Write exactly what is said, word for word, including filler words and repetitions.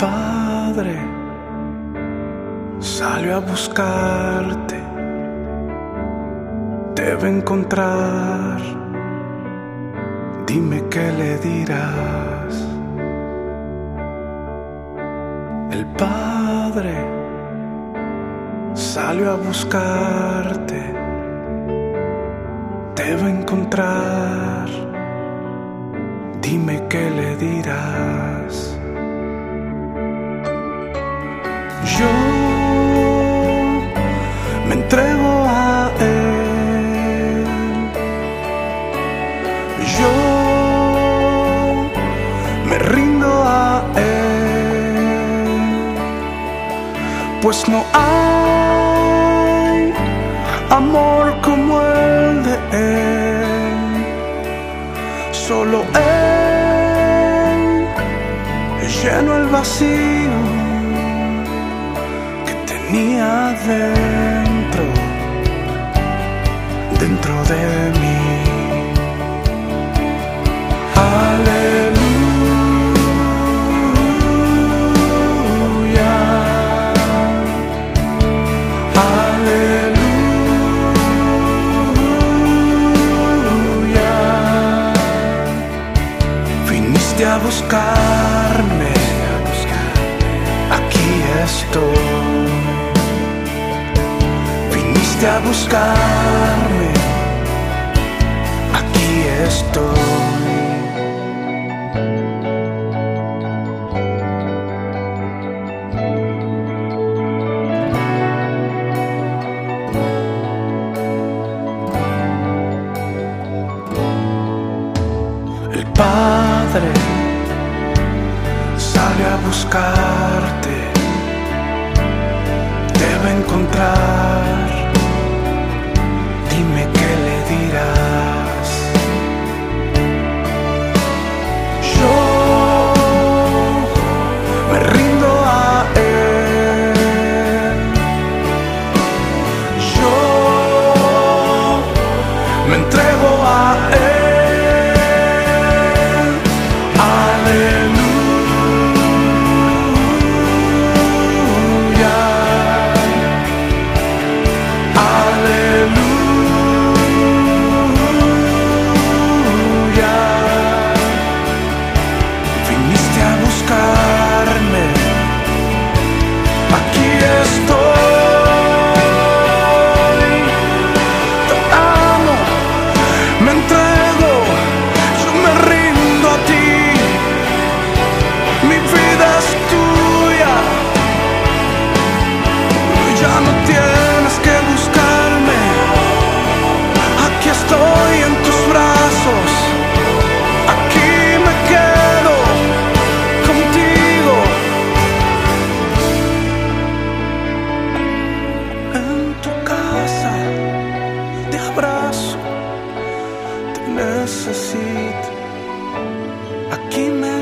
Padre salió a buscarte, te va a encontrar. Dime qué le dirás. El Padre salió a buscarte, te va a encontrar. Dime qué le dirás. Yo me entrego a Él. Yo me rindo a Él, pues no hay amor como el de Él. Solo Él llenó el vacío que tenía dentro, dentro de mí. Aleluya, aleluya. Viniste a buscarme, aquí estoy. Viniste a buscarme, aquí estoy. El Padre sale a buscarte, te va a encontrar. Dime qué le dirás. Yo me rindo a Él. Yo me entrego a Él. Necesito, aquí me